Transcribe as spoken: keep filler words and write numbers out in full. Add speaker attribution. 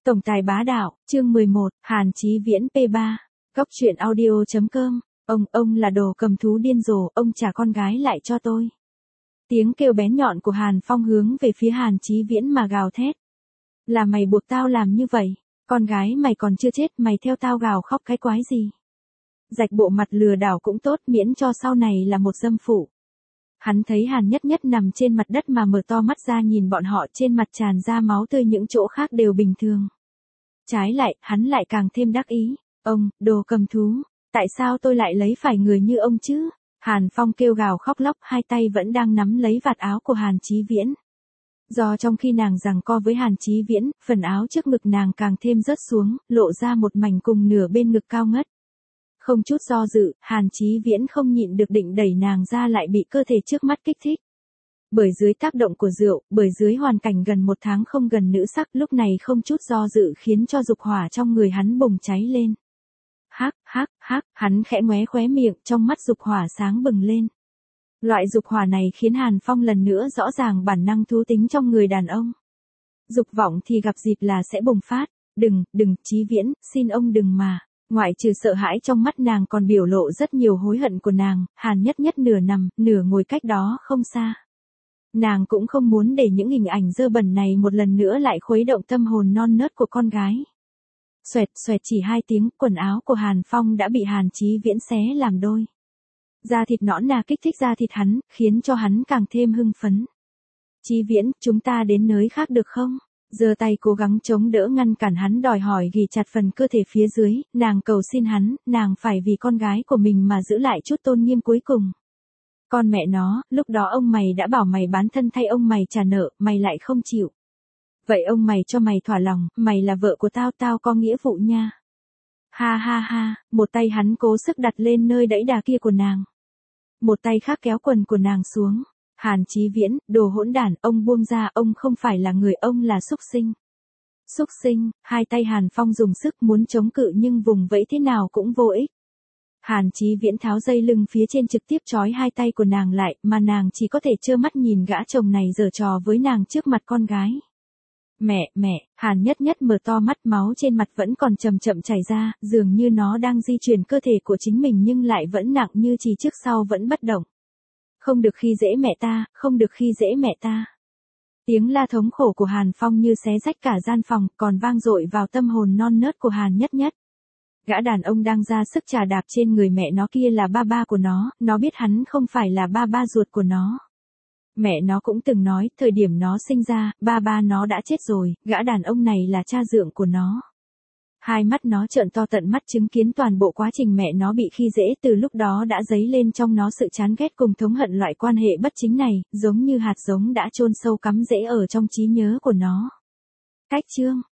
Speaker 1: Tổng tài bá đạo, chương mười một, Hàn Chí Viễn pê ba. Góc truyện audio chấm com. Ông, ông là đồ cầm thú điên rồ, ông trả con gái lại cho tôi. Tiếng kêu bén nhọn của Hàn Phong hướng về phía Hàn Chí Viễn mà gào thét. Là mày buộc tao làm như vậy, con gái mày còn chưa chết mày theo tao gào khóc cái quái gì. Rạch bộ mặt lừa đảo cũng tốt miễn cho sau này là một dâm phụ. Hắn thấy Hàn Nhất Nhất nằm trên mặt đất mà mở to mắt ra nhìn bọn họ, trên mặt tràn ra máu tươi, những chỗ khác đều bình thường. Trái lại, hắn lại càng thêm đắc ý. Ông, đồ cầm thú, tại sao tôi lại lấy phải người như ông chứ? Hàn Phong kêu gào khóc lóc, hai tay vẫn đang nắm lấy vạt áo của Hàn Chí Viễn. Do trong khi nàng giằng co với Hàn Chí Viễn, phần áo trước ngực nàng càng thêm rớt xuống, lộ ra một mảnh cùng nửa bên ngực cao ngất. Không chút do dự, Hàn Chí Viễn không nhịn được định đẩy nàng ra, lại bị cơ thể trước mắt kích thích. Bởi dưới tác động của rượu, bởi dưới hoàn cảnh gần một tháng không gần nữ sắc, lúc này không chút do dự khiến cho dục hỏa trong người hắn bùng cháy lên. Hắc, hắc, hắc, hắn khẽ ngoé khóe miệng, trong mắt dục hỏa sáng bừng lên. Loại dục hỏa này khiến Hàn Phong lần nữa rõ ràng bản năng thú tính trong người đàn ông. Dục vọng thì gặp dịp là sẽ bùng phát. Đừng, đừng, Chí Viễn, xin ông đừng mà. Ngoại trừ sợ hãi, trong mắt nàng còn biểu lộ rất nhiều hối hận của nàng. Hàn Nhất Nhất nửa nằm, nửa ngồi cách đó không xa. Nàng cũng không muốn để những hình ảnh dơ bẩn này một lần nữa lại khuấy động tâm hồn non nớt của con gái. Xoẹt xoẹt, chỉ hai tiếng, quần áo của Hàn Phong đã bị Hàn Chí Viễn xé làm đôi. Da thịt nõn nà kích thích da thịt hắn, khiến cho hắn càng thêm hưng phấn. Chí Viễn, chúng ta đến nơi khác được không? Giơ tay cố gắng chống đỡ ngăn cản hắn đòi hỏi, ghì chặt phần cơ thể phía dưới, nàng cầu xin hắn, nàng phải vì con gái của mình mà giữ lại chút tôn nghiêm cuối cùng. Con mẹ nó, lúc đó ông mày đã bảo mày bán thân thay ông mày trả nợ, mày lại không chịu. Vậy ông mày cho mày thỏa lòng, mày là vợ của tao, tao có nghĩa vụ nha. Ha ha ha, một tay hắn cố sức đặt lên nơi đẫy đà kia của nàng. Một tay khác kéo quần của nàng xuống. Hàn Chí Viễn, đồ hỗn đản, ông buông ra, ông không phải là người, ông là súc sinh. Súc sinh, hai tay Hàn Phong dùng sức muốn chống cự nhưng vùng vẫy thế nào cũng vô ích. Hàn Chí Viễn tháo dây lưng phía trên trực tiếp trói hai tay của nàng lại, mà nàng chỉ có thể trơ mắt nhìn gã chồng này giở trò với nàng trước mặt con gái. Mẹ, mẹ, Hàn Nhất Nhất mở to mắt, máu trên mặt vẫn còn chậm chậm chảy ra, dường như nó đang di chuyển cơ thể của chính mình nhưng lại vẫn nặng như chì, trước sau vẫn bất động. Không được khi dễ mẹ ta, không được khi dễ mẹ ta. Tiếng la thống khổ của Hàn Phong như xé rách cả gian phòng, còn vang dội vào tâm hồn non nớt của Hàn Nhất Nhất. Gã đàn ông đang ra sức chà đạp trên người mẹ nó kia là ba ba của nó, nó biết hắn không phải là ba ba ruột của nó. Mẹ nó cũng từng nói, thời điểm nó sinh ra, ba ba nó đã chết rồi, gã đàn ông này là cha dượng của nó. Hai mắt nó trợn to tận mắt chứng kiến toàn bộ quá trình mẹ nó bị khi dễ, từ lúc đó đã dấy lên trong nó sự chán ghét cùng thống hận loại quan hệ bất chính này, giống như hạt giống đã chôn sâu cắm rễ ở trong trí nhớ của nó. Cách chương